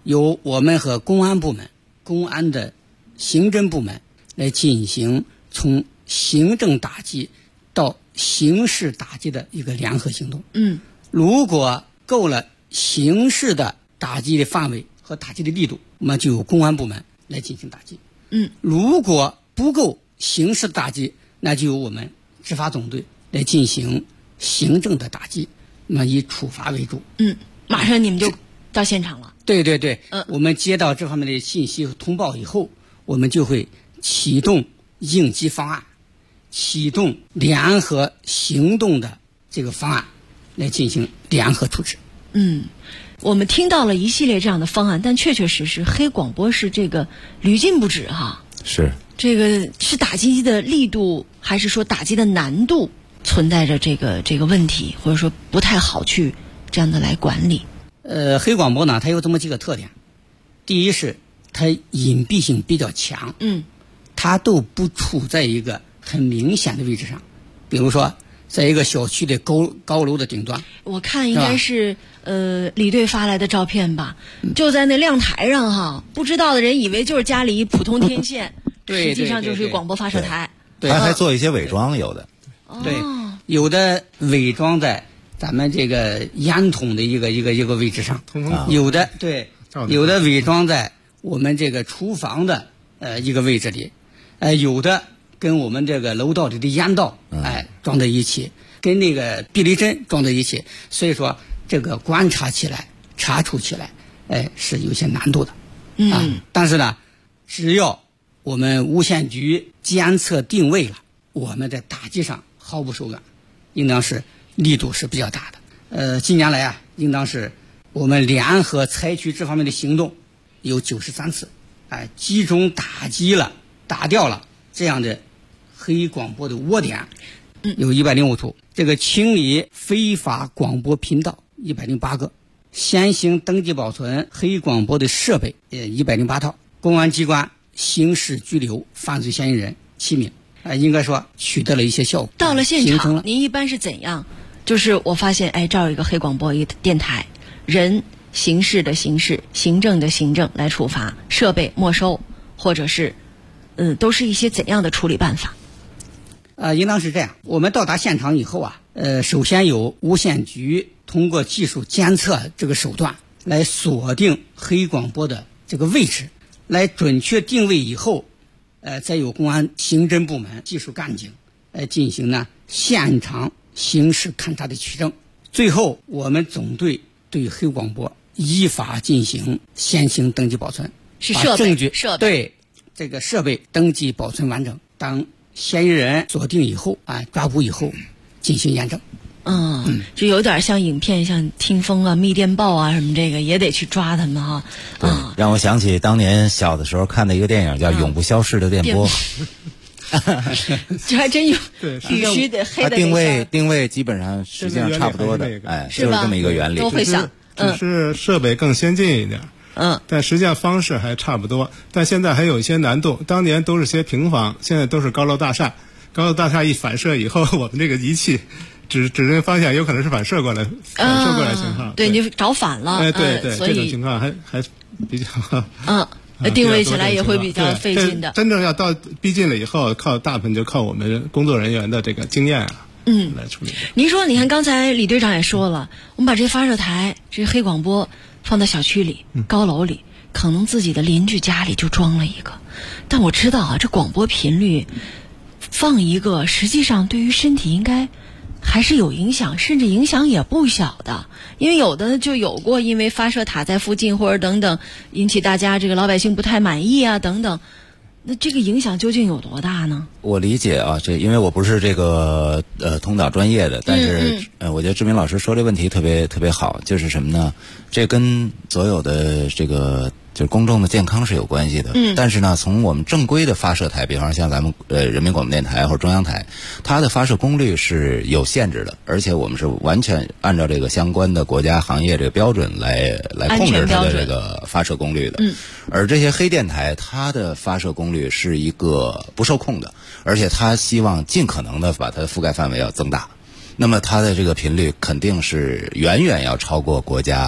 由我们和公安部门、公安的刑侦部门来进行从行政打击到刑事打击的一个联合行动。如果够了刑事的打击的范围和打击的力度，那么就由公安部门来进行打击。如果不够刑事打击，那就由我们执法总队来进行行政的打击，那么以处罚为主。 马上你们就到现场了。 对对对，我们接到这方面的信息和通报以后，我们就会启动应急方案，启动联合行动的这个方案来进行联合处置。 我们听到了一系列这样的方案，但确确实实黑广播是这个屡禁不止哈。 是这个是打击的力度，还是说打击的难度存在着这个问题，或者说不太好去这样的来管理？ 黑广播呢，它有这么几个特点。第一是它隐蔽性比较强，它都不处在一个很明显的位置上，比如说在一个小区的高楼的顶端。 我看应该是李队发来的照片吧，就在那亮台上哈，不知道的人以为就是家里一普通天线，实际上就是广播发射台。 他还做一些伪装，有的。 对，有的伪装在咱们这个烟筒的一个位置上，有的伪装在我们这个厨房的一个位置里，有的跟我们这个楼道里的烟道装在一起，跟那个避雷针装在一起，所以说这个观察起来、查处起来，是有些难度的。但是呢，只要我们无线局监测定位了，我们在打击上毫不手软，应当是力度是比较大的。近年来应当是我们联合采取这方面的行动有93次，集中打掉了这样的黑广播的窝点，有105处。这个清理非法广播频道108个，先行登记保存黑广播的设备108套，公安机关刑事拘留犯罪嫌疑人7名，应该说取得了一些效果。 到了现场，您一般是怎样？就是我发现，这儿有一个黑广播，一个电台，人刑事的刑事，行政的行政来处罚，设备没收，或者是，都是一些怎样的处理办法？ 应当是这样。我们到达现场以后首先由无线局通过技术监测这个手段来锁定黑广播的这个位置，来准确定位以后，再由公安刑侦部门技术干警进行现场刑事勘查的取证。最后我们总队对黑广播依法进行先行登记保存， 是把证据对这个设备登记保存完整，当嫌疑人锁定以后抓捕以后进行验证。 就有点像影片，像听风密电报什么，这个也得去抓他们哈。 对，让我想起当年小的时候看的一个电影叫《永不消逝的电波》。 这还真有，必须得黑的。 定位基本上实际上差不多的，就是这么一个原理。 都会想， 只是设备更先进一点。但实际上方式还差不多，但现在还有一些难度。当年都是些平房，现在都是高楼大厦。高楼大厦一反射以后，我们这个仪器指认方向有可能是反射过来信号。 对，你找反了。 对， 所以这种情况还比较定位起来也会比较费劲的。 真正要到逼近了以后，大部分就靠我们工作人员的这个经验来处理。 您说，你看刚才李队长也说了，我们把这发射台、这黑广播放在小区里、高楼里，可能自己的邻居家里就装了一个。但我知道这广播频率放一个，实际上对于身体应该还是有影响，甚至影响也不小的。因为有的就有过因为发射塔在附近或者等等引起大家这个老百姓不太满意等等，那这个影响究竟有多大呢？ 我理解因为我不是这个通导专业的，但是我觉得志明老师说这问题特别特别好，就是什么呢？这跟所有的这个就是公众的健康是有关系的。但是呢，从我们正规的发射台，比方说像咱们人民广播电台或者中央台，它的发射功率是有限制的，而且我们是完全按照这个相关的国家行业这个标准来控制它的这个发射功率的。而这些黑电台，它的发射功率是一个不受控的，而且它希望尽可能的把它的覆盖范围要增大。那么它的这个频率肯定是远远要超过国家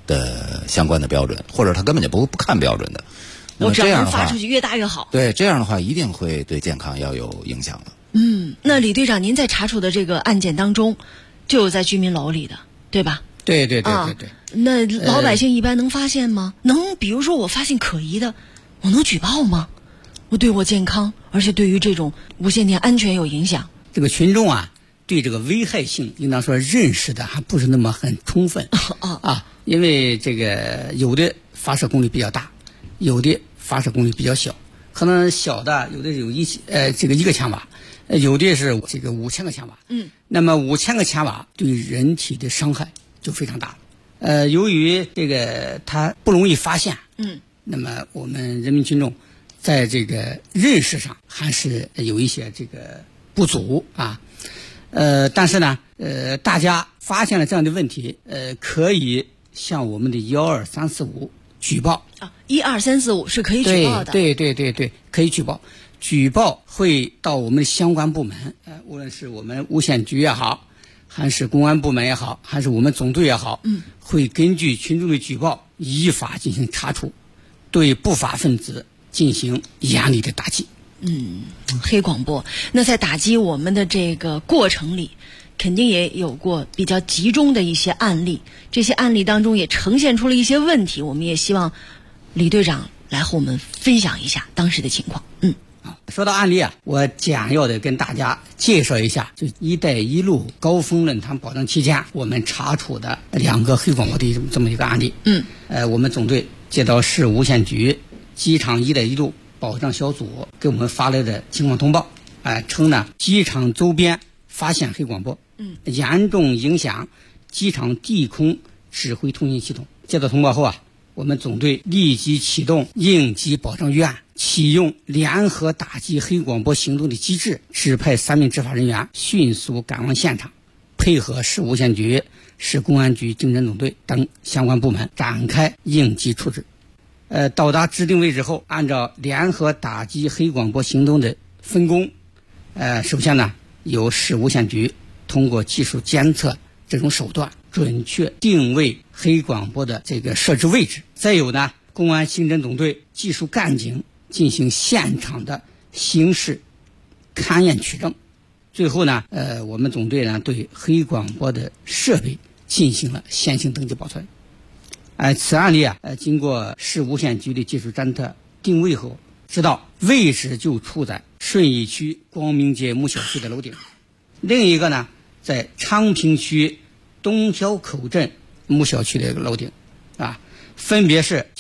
的相关的标准，或者他根本就不看标准的。 我只要能发出去越大越好。 对，这样的话一定会对健康要有影响的。 那李队长，您在查处的这个案件当中，就有在居民楼里的，对吧？ 对。 那老百姓一般能发现吗？比如说我发现可疑的，我能举报吗？我对我健康，而且对于这种无线电安全有影响。 这个群众啊，对这个危害性应当说认识的还不是那么很充分因为这个有的发射功率比较大，有的发射功率比较小，可能小的有的有1个千瓦，有的是这个5000个千瓦。那么5000个千瓦对人体的伤害就非常大了。由于这个它不容易发现，那么我们人民群众在这个认识上还是有一些这个不足啊。但是呢，大家发现了这样的问题，可以向我们的12345举报 12345是可以举报的。 对，可以举报。举报会到我们的相关部门，无论是我们无线局也好，还是公安部门也好，还是我们总队也好，会根据群众的举报依法进行查处，对不法分子进行严厉的打击。 黑广播，那在打击我们的这个过程里，肯定也有过比较集中的一些案例，这些案例当中也呈现出了一些问题，我们也希望李队长来和我们分享一下当时的情况。 说到案例啊，我简要的跟大家介绍一下，就一带一路高峰论坛保障期间我们查处的2个黑广播的这么一个案例。我们总队接到市无线局机场一带一路保障小组给我们发来的情况通报，称呢机场周边发现黑广播，严重影响机场地空指挥通信系统。接到通报后啊，我们总队立即启动应急保障预案，启用联合打击黑广播行动的机制，指派3名执法人员迅速赶往现场，配合市无线局、市公安局刑侦总队等相关部门展开应急处置。到达指定位置后，按照联合打击黑广播行动的分工，首先呢，由市无线局通过技术监测这种手段，准确定位黑广播的这个设置位置；再有呢，公安刑侦总队技术干警进行现场的刑事勘验取证。最后呢，我们总队呢对黑广播的设备进行了先行登记保存。此案例啊，经过市无线局的技术侦测定位后，知道位置就处在顺义区光明街木小区的楼顶，另一个呢在昌平区东小口镇木小区的楼顶，分别是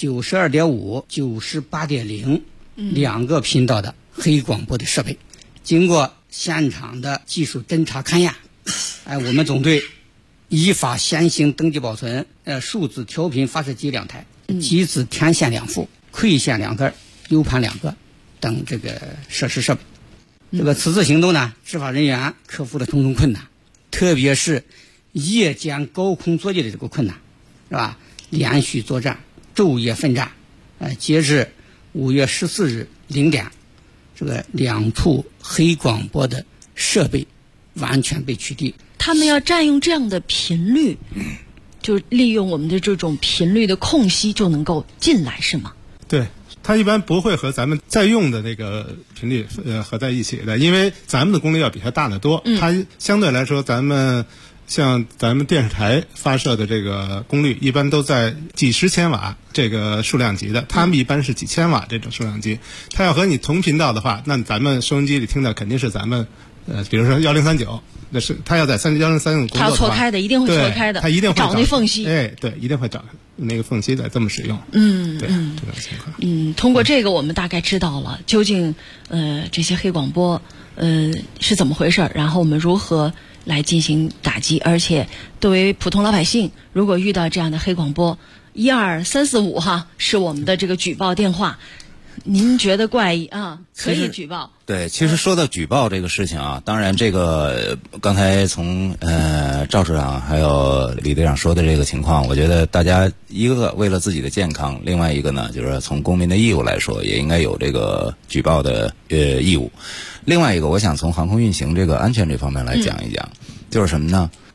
92.5、98.0两个频道的黑广播的设备。经过现场的技术侦查勘验，我们总队依法先行登记保存数字调频发射机2台、机子天线2副、馈线2根、U 盘2个等这个设施设备。这个此次行动呢，执法人员克服了重重困难，特别是夜间高空作业的这个困难，是吧？连续作战，昼夜奋战。截至5月14日0点，这个2处黑广播的设备完全被取缔。 他们要占用这样的频率，就利用我们的这种频率的空隙就能够进来，是吗？ 对，它一般不会和咱们在用的那个频率合在一起的，因为咱们的功率要比它大得多。它相对来说，像咱们电视台发射的这个功率一般都在几十千瓦这个数量级的，他们一般是几千瓦这种数量级。它要和你同频道的话，那咱们收音机里听的肯定是咱们比如说1039，那是他要在1039工作的话， 他要错开的，一定会错开的， 他一定会找那缝隙。 对，一定会找那个缝隙来这么使用。对，这种情况。 通过这个我们大概知道了究竟这些黑广播是怎么回事，然后我们如何来进行打击。而且作为普通老百姓，如果遇到这样的黑广播，12345是我们的这个举报电话。您觉得怪异啊？可以举报。 对，其实说到举报这个事情啊，当然这个刚才从赵处长还有李队长说的这个情况，我觉得大家一个为了自己的健康，另外一个呢就是从公民的义务来说，也应该有这个举报的义务。另外一个，我想从航空运行这个安全这方面来讲一讲，就是什么呢？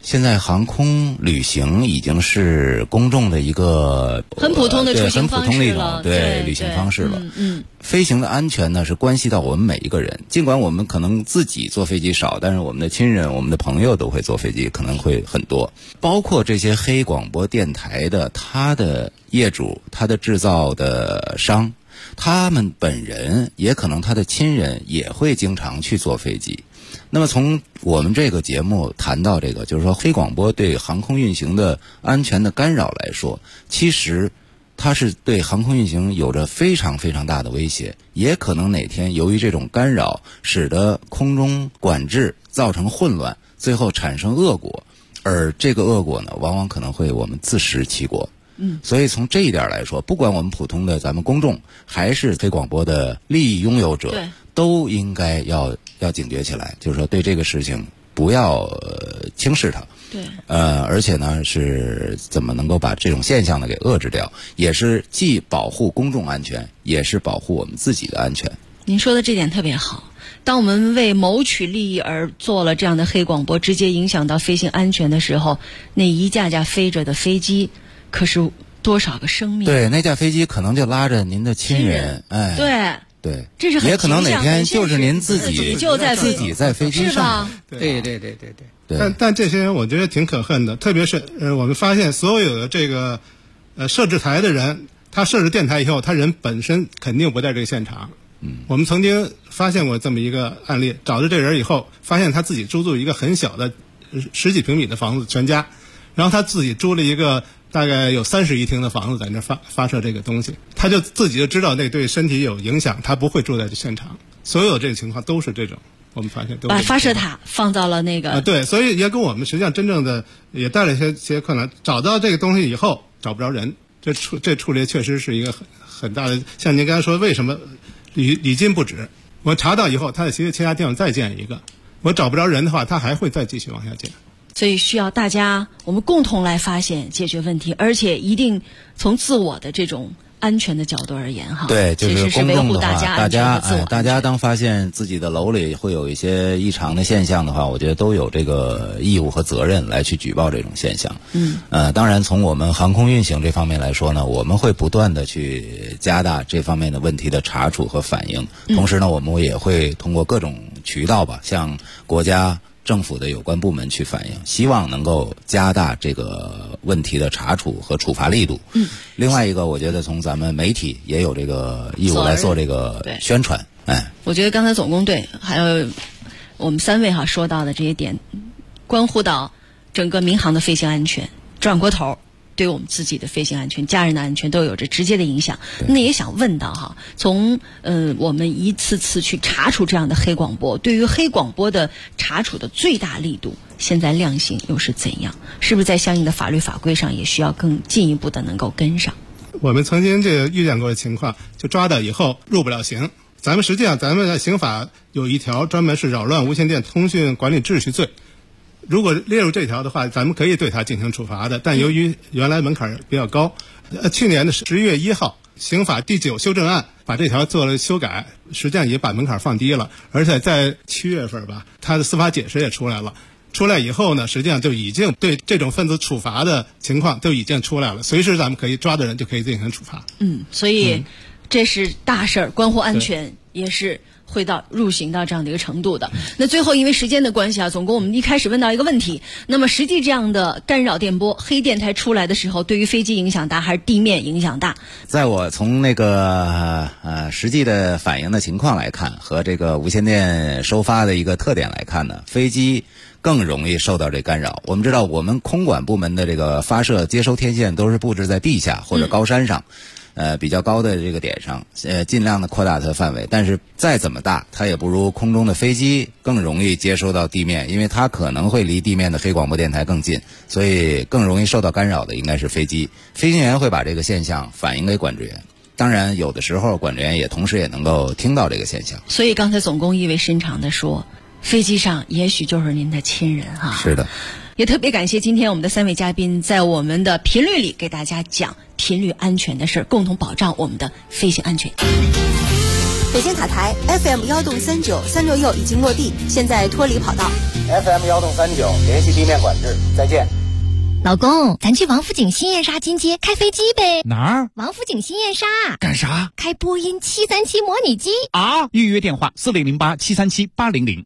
现在航空旅行已经是公众的一个很普通的出行方式了，对旅行方式了。飞行的安全呢是关系到我们每一个人，尽管我们可能自己坐飞机少，但是我们的亲人、我们的朋友都会坐飞机，可能会很多。包括这些黑广播电台的他的业主、他的制造的商，他们本人也可能他的亲人也会经常去坐飞机。那么从我们这个节目谈到这个，就是说黑广播对航空运行的安全的干扰来说，其实它是对航空运行有着非常非常大的威胁，也可能哪天由于这种干扰使得空中管制造成混乱，最后产生恶果，而这个恶果呢往往可能会我们自食其果。所以从这一点来说，不管我们普通的咱们公众还是黑广播的利益拥有者，都应该要警觉起来，就是说对这个事情不要轻视它。 对， 而且呢是怎么能够把这种现象呢给遏制掉，也是既保护公众安全，也是保护我们自己的安全。 您说的这点特别好。当我们为谋取利益而做了这样的黑广播，直接影响到飞行安全的时候，那一架架飞着的飞机可是多少个生命？ 对，那架飞机可能就拉着您的亲人，哎，对， 这是很也可能哪天就是您自己在飞机上， 对。 但这些人我觉得挺可恨的，特别是我们发现所有的这个设置台的人，他设置电台以后，他人本身肯定不在这个现场。我们曾经发现过这么一个案例，找到这人以后，发现他自己租一个很小的10几平米的房子，全家，然后他自己租了一个大概有30一厅的房子，在那发射这个东西，他就自己就知道那对身体有影响，他不会住在这现场。所有这个情况都是这种，我们发现都是把发射塔放到了那个对，所以也跟我们实际上真正的也带来一些困难。找到这个东西以后找不着人，这处理确实是一个很大的。像您刚才说，为什么礼金不止？我查到以后，他在其他地方再建一个，我找不着人的话，他还会再继续往下建。 所以需要大家我们共同来发现解决问题，而且一定从自我的这种安全的角度而言哈。 对，就是公众的话，大家当发现自己的楼里会有一些异常的现象的话，我觉得都有这个义务和责任来去举报这种现象。当然从我们航空运行这方面来说呢，我们会不断的去加大这方面的问题的查处和反应，同时呢，我们也会通过各种渠道吧，向国家政府的有关部门去反映，希望能够加大这个问题的查处和处罚力度。另外一个，我觉得从咱们媒体也有这个义务来做这个宣传。 我觉得刚才总工队还有我们3位说到的这些点，关乎到整个民航的飞行安全，转过头对我们自己的飞行安全、家人的安全都有着直接的影响。那也想问到从我们一次次去查处这样的黑广播，对于黑广播的查处的最大力度，现在量刑又是怎样？是不是在相应的法律法规上也需要更进一步的能够跟上？ 我们曾经遇见过的情况，就抓到以后入不了刑。实际上咱们的刑法有一条专门是扰乱无线电通讯管理秩序罪。如果列入这条的话，咱们可以对它进行处罚的，但由于原来门槛比较高，去年的11月1号，刑法第9修正案把这条做了修改，实际上也把门槛放低了，而且在7月份吧，它的司法解释也出来了。出来以后呢，实际上就已经对这种分子处罚的情况都已经出来了，随时咱们可以抓的人就可以进行处罚。 所以这是大事儿，关乎安全，也是会入刑到这样的一个程度的。那最后因为时间的关系总共我们一开始问到一个问题，那么实际这样的干扰电波黑电台出来的时候，对于飞机影响大还是地面影响大？ 在我从那个实际的反映的情况来看，和这个无线电收发的一个特点来看呢，飞机更容易受到这干扰。我们知道我们空管部门的这个发射接收天线都是布置在地下或者高山上，比较高的这个点上，尽量的扩大它的范围，但是再怎么大，它也不如空中的飞机更容易接收到地面，因为它可能会离地面的黑广播电台更近，所以更容易受到干扰的应该是飞机。飞行员会把这个现象反映给管制员，当然有的时候管制员也同时也能够听到这个现象。 所以刚才总工意味深长地说，飞机上也许就是您的亲人是的。 也特别感谢今天我们的3位嘉宾在我们的频率里给大家讲频率安全的事，共同保障我们的飞行安全。 北京塔台 FM1.39，361已经落地，现在脱离跑道。 FM1.39，联系地面管制，再见。 老公，咱去王府井新燕莎金街开飞机呗？ 哪儿？ 王府井新燕莎。 干啥？ 开波音737模拟机啊！预约电话4008-737-800。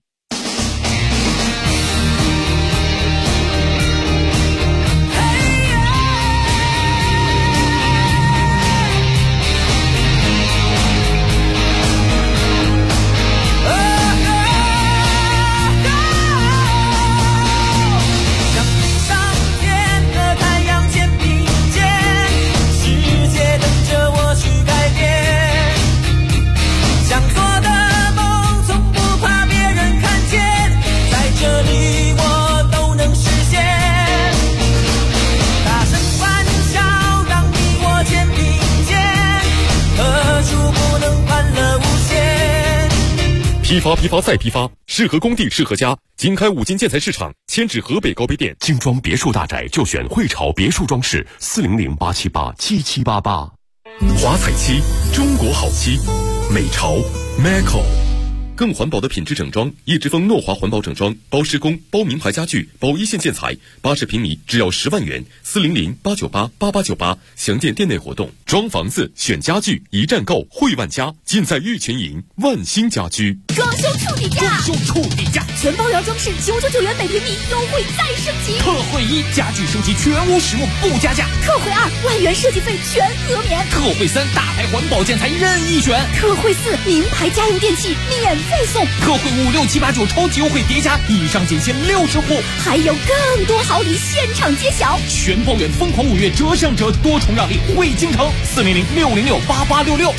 批发再批发，适合工地适合家。经开五金建材市场，迁至河北高碑店。精装别墅大宅就选汇潮别墅装饰，400-878-7788。华彩漆，中国好漆，美潮 Maco。更环保的品质整装，叶之峰诺华环保整装，包施工、包名牌家具、包一线建材，80平米只要10万元，400-898-8898，详见店内活动。装房子选家具，一站购汇万家，尽在玉泉营万兴家居。 装修处底价，全包圆装饰999元每平米，优惠再升级。 特惠1，家具升级全屋实木不加价。 特惠2，万元设计费全额免。 特惠3，大牌环保建材任意选。 特惠4，名牌家用电器免费送。 特惠5、6、7、8、9超级优惠叠加，以上仅限60户， 还有更多好礼现场揭晓。 全包圆疯狂5月折上折，多重让利惠京城，400-606-8866，400-606-8866，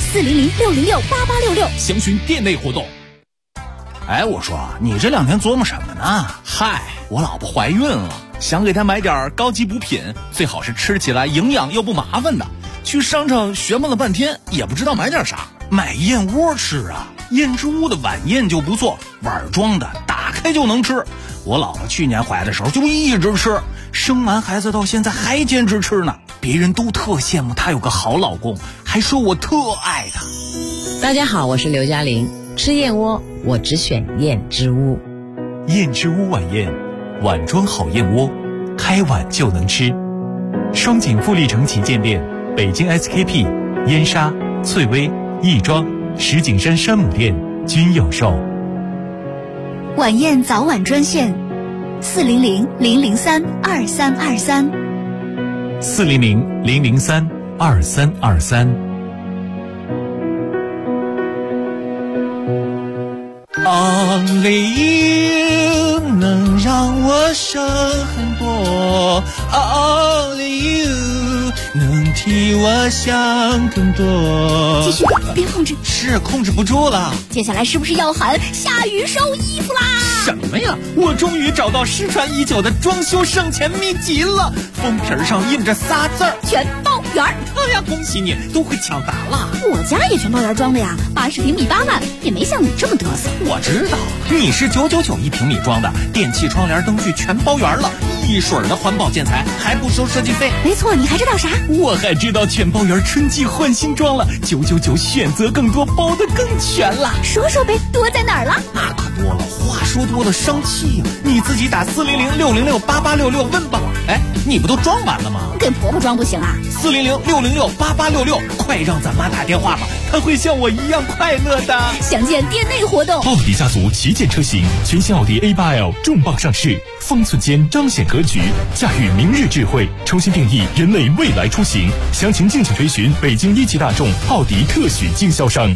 详询店内活动。 哎，我说你这2天琢磨什么呢？嗨，我老婆怀孕了，想给她买点高级补品，最好是吃起来营养又不麻烦的。去商场询问了半天，也不知道买点啥，买燕窝吃啊。燕之屋的晚宴就不错，碗装的，打开就能吃。我老婆去年怀的时候就一直吃，生完孩子到现在还坚持吃呢。别人都特羡慕她有个好老公，还说我特爱她。 大家好，我是刘嘉玲。吃燕窝，我只选燕之屋。 燕之屋晚宴，碗装好燕窝，开碗就能吃。双井富力城旗舰店、北京 SKP、燕莎、翠微、亦庄、石景山山姆店均有售。 晚宴早晚专线400-003-2323 400-003-2323。 Only you 能让我省很多 ，Only you 能替我想更多。 继续，别控制， 是控制不住了。 接下来是不是要喊下雨收衣服啦？ 什么呀！我终于找到失传已久的装修省钱秘籍了，封皮上印着仨字儿： 全包圆。 哎呀，恭喜你，都会抢答了。 我家也全包圆装的呀，80平米8万，也没像你这么嘚瑟。 我知道，你是999一平米装的，电器、窗帘、灯具全包圆了，一水的环保建材，还不收设计费。 没错，你还知道啥？ 我还知道全包圆春季换新装了，999选择更多，包得更全了。 说说呗，多在哪儿了？ 那可多了，话说多了伤气呀。你自己打400-606-8866问吧。哎，你不都装完了吗？ 给婆婆装不行啊 ？400-606-8866，快让咱妈打电话吧，她会像我一样快乐的。 详见店内活动。 奥迪家族旗舰车型，全新奥迪 A8L 重磅上市，方寸间彰显格局，驾驭明日智慧，重新定义人类未来出行。详情敬请垂询北京一汽大众奥迪特许经销商。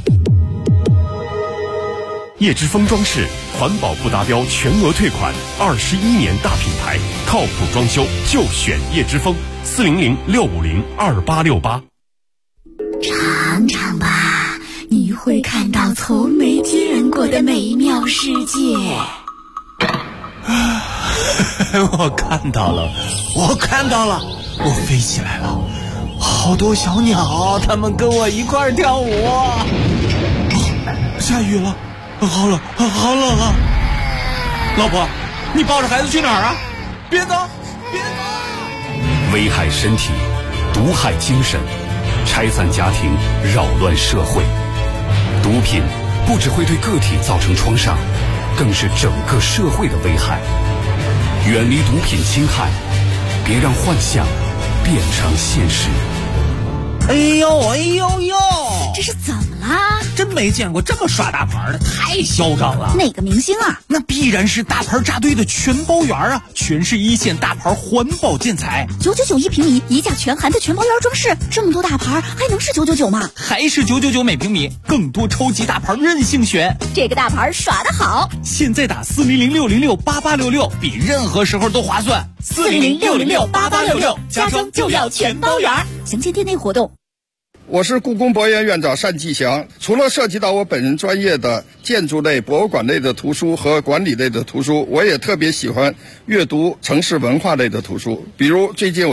叶之峰装饰，环保不达标全额退款，21年大品牌，靠谱装修就选叶之峰，400-650-2868。 尝尝吧，你会看到从没见过的美妙世界。 我看到了，我飞起来了，好多小鸟，它们跟我一块跳舞。下雨了。好冷啊！老婆，你抱着孩子去哪儿啊？别走！ 危害身体，毒害精神，拆散家庭，扰乱社会。毒品不只会对个体造成创伤，更是整个社会的危害。远离毒品侵害，别让幻想变成现实。 哎呦哎呦呦！ 这是怎么啦？ 真没见过这么耍大牌的，太嚣张了！ 哪个明星啊？ 那必然是大牌扎堆的全包园啊！全是一线大牌环保建材 ，999一平米，一价全含的全包园装饰，这么多大牌还能是999吗？ 还是999每平米，更多超级大牌任性选。 这个大牌耍得好！ 现在打4006068866，比任何时候都划算。 4006068866，家装就要全包园。详见店内活动。 我是故宫博物院院长单霁翔。除了涉及到我本人专业的建筑类、博物馆类的图书和管理类的图书，我也特别喜欢阅读城市文化类的图书。比如最近